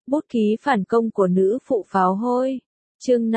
Bút ký phản công của nữ phụ pháo hôi. Chương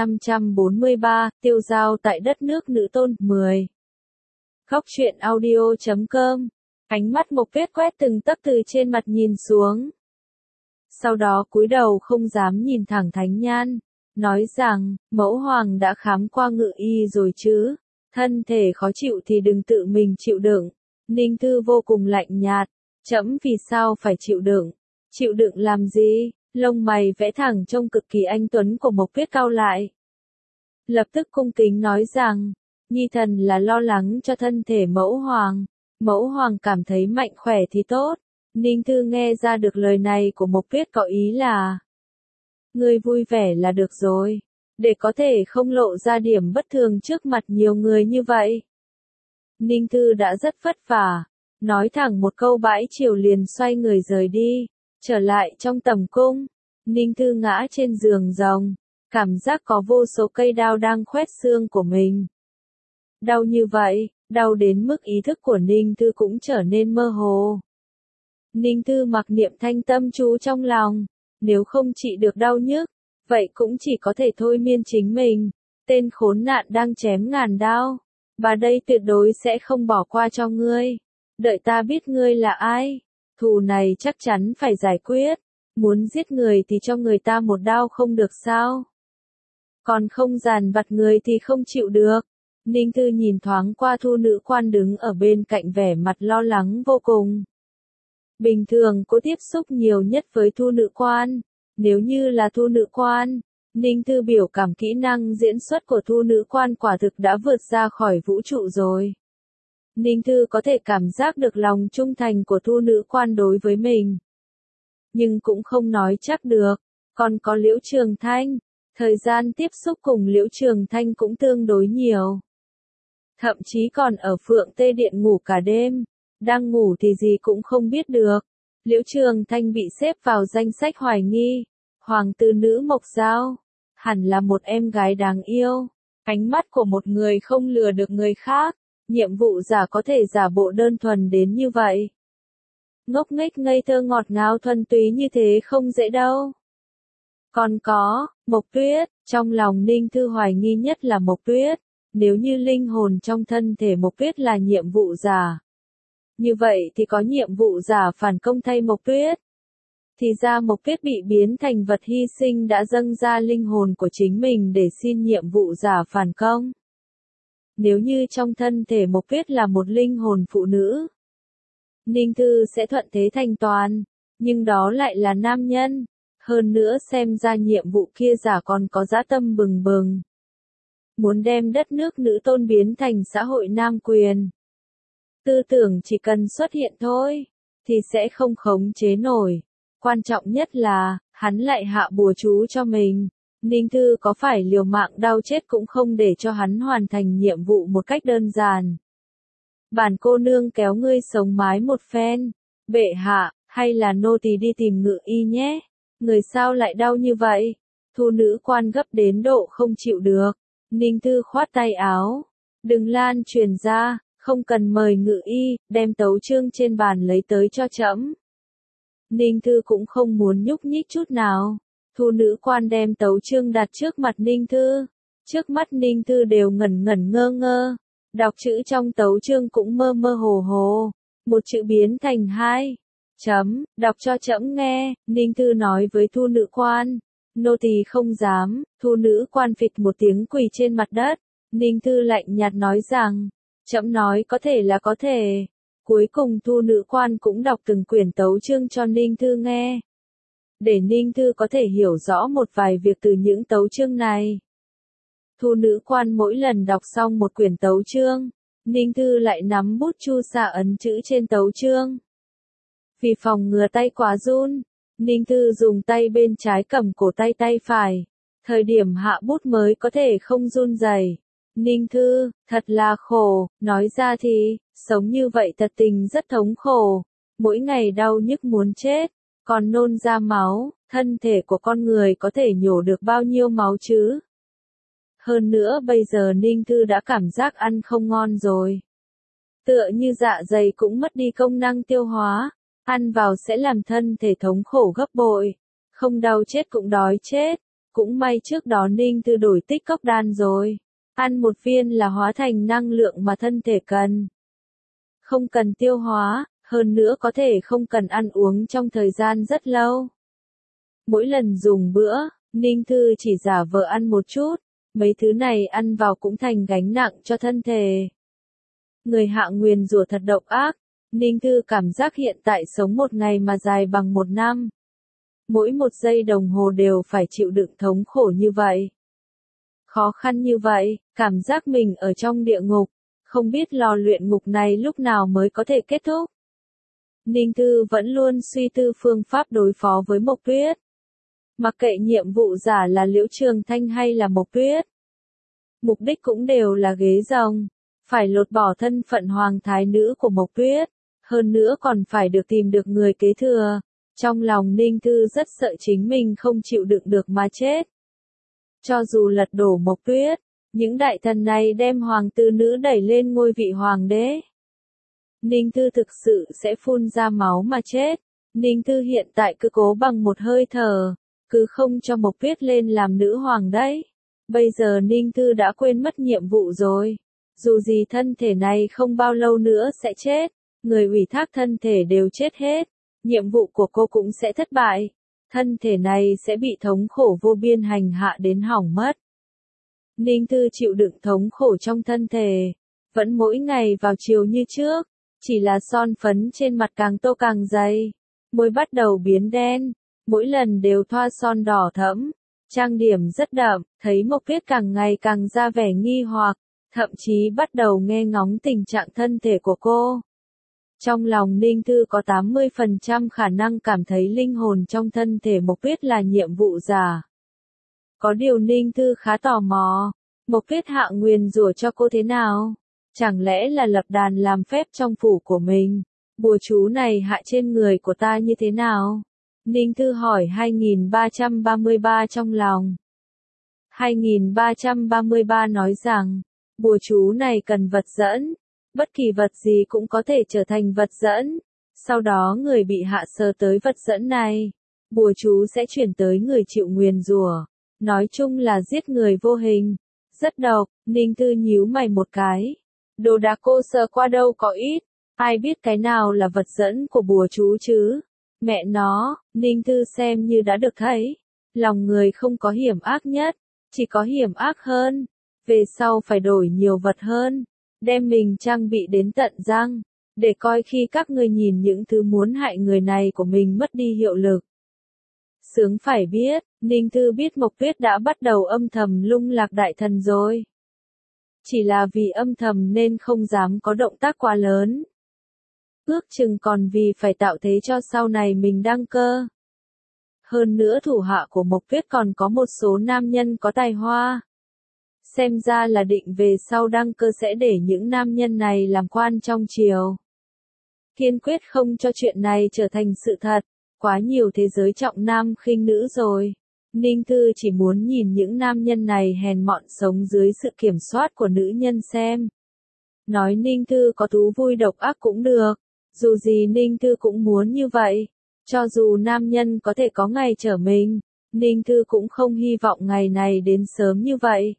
543, tiêu dao tại đất nước nữ tôn, 10. Góc truyện audio.com. Ánh mắt Mộc Tuyết quét từng tấc từ trên mặt nhìn xuống. Sau đó cúi đầu không dám nhìn thẳng Thánh Nhan, nói rằng, mẫu hoàng đã khám qua ngự y rồi chứ, thân thể khó chịu thì đừng tự mình chịu đựng. Ninh Thư vô cùng lạnh nhạt, trẫm vì sao phải chịu đựng? Chịu đựng làm gì? Lông mày vẽ thẳng trông cực kỳ anh tuấn của Mộc Tuyết cau lại. Lập tức cung kính nói rằng, nhi thần là lo lắng cho thân thể mẫu hoàng cảm thấy mạnh khỏe thì tốt. Ninh Thư nghe ra được lời này của Mộc Tuyết có ý là, ngươi vui vẻ là được rồi, để có thể không lộ ra điểm bất thường trước mặt nhiều người như vậy. Ninh Thư đã rất vất vả, nói thẳng một câu bãi chiều liền xoay người rời đi, trở lại trong tầm cung. Ninh Thư ngã trên giường rồng, cảm giác có vô số cây đao đang khoét xương của mình. Đau như vậy, đau đến mức ý thức của Ninh Thư cũng trở nên mơ hồ. Ninh Thư mặc niệm thanh tâm chú trong lòng, nếu không trị được đau nhức, vậy cũng chỉ có thể thôi miên chính mình. Tên khốn nạn đang chém ngàn đao, bà đây tuyệt đối sẽ không bỏ qua cho ngươi. Đợi ta biết ngươi là ai, thù này chắc chắn phải giải quyết. Muốn giết người thì cho người ta một đao không được sao? Còn không dàn vặt người thì không chịu được. Ninh Thư nhìn thoáng qua Thu nữ quan đứng ở bên cạnh vẻ mặt lo lắng vô cùng. Bình thường cô tiếp xúc nhiều nhất với Thu nữ quan. Nếu như là Thu nữ quan, Ninh Thư biểu cảm kỹ năng diễn xuất của Thu nữ quan quả thực đã vượt ra khỏi vũ trụ rồi. Ninh Thư có thể cảm giác được lòng trung thành của Thu nữ quan đối với mình. Nhưng cũng không nói chắc được. Còn có Liễu Trường Thanh, thời gian tiếp xúc cùng Liễu Trường Thanh cũng tương đối nhiều. Thậm chí còn ở Phượng Tê Điện ngủ cả đêm, đang ngủ thì gì cũng không biết được. Liễu Trường Thanh bị xếp vào danh sách hoài nghi, hoàng tử nữ Mộc Giao, hẳn là một em gái đáng yêu. Ánh mắt của một người không lừa được người khác, nhiệm vụ giả có thể giả bộ đơn thuần đến như vậy. Ngốc nghếch ngây thơ ngọt ngào thuần túy như thế không dễ đâu. Còn có, Mộc Tuyết, trong lòng Ninh Thư hoài nghi nhất là Mộc Tuyết, nếu như linh hồn trong thân thể Mộc Tuyết là nhiệm vụ giả. Như vậy thì có nhiệm vụ giả phản công thay Mộc Tuyết. Thì ra Mộc Tuyết bị biến thành vật hy sinh đã dâng ra linh hồn của chính mình để xin nhiệm vụ giả phản công. Nếu như trong thân thể Mộc Tuyết là một linh hồn phụ nữ, Ninh Thư sẽ thuận thế thành toàn, nhưng đó lại là nam nhân. Hơn nữa xem ra nhiệm vụ kia giả còn có dã tâm bừng bừng. Muốn đem đất nước nữ tôn biến thành xã hội nam quyền. Tư tưởng chỉ cần xuất hiện thôi, thì sẽ không khống chế nổi. Quan trọng nhất là, hắn lại hạ bùa chú cho mình. Ninh Thư có phải liều mạng đau chết cũng không để cho hắn hoàn thành nhiệm vụ một cách đơn giản. Bản cô nương kéo ngươi sống mái một phen. Bệ hạ, hay là nô tỳ đi tìm ngự y nhé? Người sao lại đau như vậy? Thu nữ quan gấp đến độ không chịu được. Ninh Thư khoát tay áo. Đừng lan truyền ra, không cần mời ngự y, đem tấu chương trên bàn lấy tới cho trẫm. Ninh Thư cũng không muốn nhúc nhích chút nào. Thu nữ quan đem tấu chương đặt trước mặt Ninh Thư. Trước mắt Ninh Thư đều ngẩn ngẩn ngơ ngơ. Đọc chữ trong tấu chương cũng mơ mơ hồ hồ. Một chữ biến thành hai. Chấm, đọc cho trẫm nghe. Ninh Thư nói với Thu nữ quan. Nô tỳ không dám. Thu nữ quan phịch một tiếng quỳ trên mặt đất. Ninh Thư lạnh nhạt nói rằng, trẫm nói có thể là có thể. Cuối cùng Thu nữ quan cũng đọc từng quyển tấu chương cho Ninh Thư nghe. Để Ninh Thư có thể hiểu rõ một vài việc từ những tấu chương này. Thu nữ quan mỗi lần đọc xong một quyển tấu chương, Ninh Thư lại nắm bút chu sa ấn chữ trên tấu chương. Vì phòng ngừa tay quá run, Ninh Thư dùng tay bên trái cầm cổ tay phải. Thời điểm hạ bút mới có thể không run rẩy. Ninh Thư, thật là khổ, nói ra thì, sống như vậy thật tình rất thống khổ. Mỗi ngày đau nhức muốn chết, còn nôn ra máu, thân thể của con người có thể nhổ được bao nhiêu máu chứ? Hơn nữa bây giờ Ninh Thư đã cảm giác ăn không ngon rồi. Tựa như dạ dày cũng mất đi công năng tiêu hóa, ăn vào sẽ làm thân thể thống khổ gấp bội. Không đau chết cũng đói chết. Cũng may trước đó Ninh Thư đổi tích cốc đan rồi. Ăn một viên là hóa thành năng lượng mà thân thể cần. Không cần tiêu hóa, hơn nữa có thể không cần ăn uống trong thời gian rất lâu. Mỗi lần dùng bữa, Ninh Thư chỉ giả vờ ăn một chút, mấy thứ này ăn vào cũng thành gánh nặng cho thân thể. Người hạ nguyền rủa thật độc ác, Ninh Thư cảm giác hiện tại sống một ngày mà dài bằng một năm. Mỗi một giây đồng hồ đều phải chịu đựng thống khổ như vậy. Khó khăn như vậy, cảm giác mình ở trong địa ngục, không biết lò luyện ngục này lúc nào mới có thể kết thúc. Ninh Thư vẫn luôn suy tư phương pháp đối phó với Mộc Tuyết. Mặc kệ nhiệm vụ giả là Liễu Trường Thanh hay là Mộc Tuyết. Mục đích cũng đều là ghế rồng, phải lột bỏ thân phận hoàng thái nữ của Mộc Tuyết, hơn nữa còn phải được tìm được người kế thừa. Trong lòng Ninh Thư rất sợ chính mình không chịu đựng được mà chết. Cho dù lật đổ Mộc Tuyết, những đại thần này đem hoàng tử nữ đẩy lên ngôi vị hoàng đế. Ninh Thư thực sự sẽ phun ra máu mà chết. Ninh Thư hiện tại cứ cố bằng một hơi thở, cứ không cho Mộc Tuyết lên làm nữ hoàng đấy. Bây giờ Ninh Thư đã quên mất nhiệm vụ rồi. Dù gì thân thể này không bao lâu nữa sẽ chết, người ủy thác thân thể đều chết hết, nhiệm vụ của cô cũng sẽ thất bại. Thân thể này sẽ bị thống khổ vô biên hành hạ đến hỏng mất. Ninh Thư chịu đựng thống khổ trong thân thể, vẫn mỗi ngày vào chiều như trước, chỉ là son phấn trên mặt càng tô càng dày, môi bắt đầu biến đen, mỗi lần đều thoa son đỏ thẫm, trang điểm rất đậm, thấy Mộc Tuyết càng ngày càng ra vẻ nghi hoặc, thậm chí bắt đầu nghe ngóng tình trạng thân thể của cô. Trong lòng Ninh Thư có 80% khả năng cảm thấy linh hồn trong thân thể Mộc Tuyết là nhiệm vụ giả. Có điều Ninh Thư khá tò mò, Mộc Tuyết hạ nguyền rủa cho cô thế nào? Chẳng lẽ là lập đàn làm phép trong phủ của mình? Bùa chú này hạ trên người của ta như thế nào? Ninh Thư hỏi 2333 trong lòng. 2333 nói rằng, bùa chú này cần vật dẫn. Bất kỳ vật gì cũng có thể trở thành vật dẫn. Sau đó người bị hạ sờ tới vật dẫn này. Bùa chú sẽ chuyển tới người chịu nguyền rủa. Nói chung là giết người vô hình. Rất độc, Ninh Thư nhíu mày một cái. Đồ đạc cô sờ qua đâu có ít. Ai biết cái nào là vật dẫn của bùa chú chứ? Mẹ nó, Ninh Thư xem như đã được thấy. Lòng người không có hiểm ác nhất, chỉ có hiểm ác hơn. Về sau phải đổi nhiều vật hơn. Đem mình trang bị đến tận răng, để coi khi các người nhìn những thứ muốn hại người này của mình mất đi hiệu lực. Sướng phải biết, Ninh Thư biết Mộc Tuyết đã bắt đầu âm thầm lung lạc đại thần rồi. Chỉ là vì âm thầm nên không dám có động tác quá lớn. Ước chừng còn vì phải tạo thế cho sau này mình đăng cơ. Hơn nữa thủ hạ của Mộc Tuyết còn có một số nam nhân có tài hoa. Xem ra là định về sau đăng cơ sẽ để những nam nhân này làm quan trong triều. Kiên quyết không cho chuyện này trở thành sự thật, quá nhiều thế giới trọng nam khinh nữ rồi. Ninh Thư chỉ muốn nhìn những nam nhân này hèn mọn sống dưới sự kiểm soát của nữ nhân xem. Nói Ninh Thư có thú vui độc ác cũng được, dù gì Ninh Thư cũng muốn như vậy. Cho dù nam nhân có thể có ngày trở mình, Ninh Thư cũng không hy vọng ngày này đến sớm như vậy.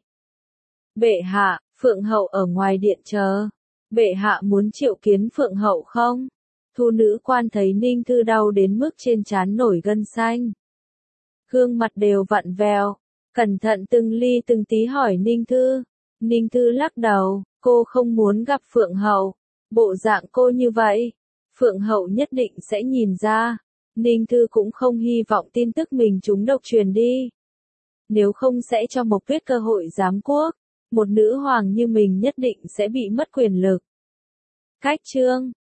Bệ hạ, Phượng hậu ở ngoài điện chờ. Bệ hạ muốn triệu kiến Phượng hậu không? Thu nữ quan thấy Ninh Thư đau đến mức trên trán nổi gân xanh. Gương mặt đều vặn vẹo, cẩn thận từng ly từng tí hỏi Ninh Thư. Ninh Thư lắc đầu, cô không muốn gặp Phượng hậu. Bộ dạng cô như vậy, Phượng hậu nhất định sẽ nhìn ra. Ninh Thư cũng không hy vọng tin tức mình trúng độc truyền đi. Nếu không sẽ cho Mộc Tuyết cơ hội giám quốc. Một nữ hoàng như mình nhất định sẽ bị mất quyền lực. Cách chương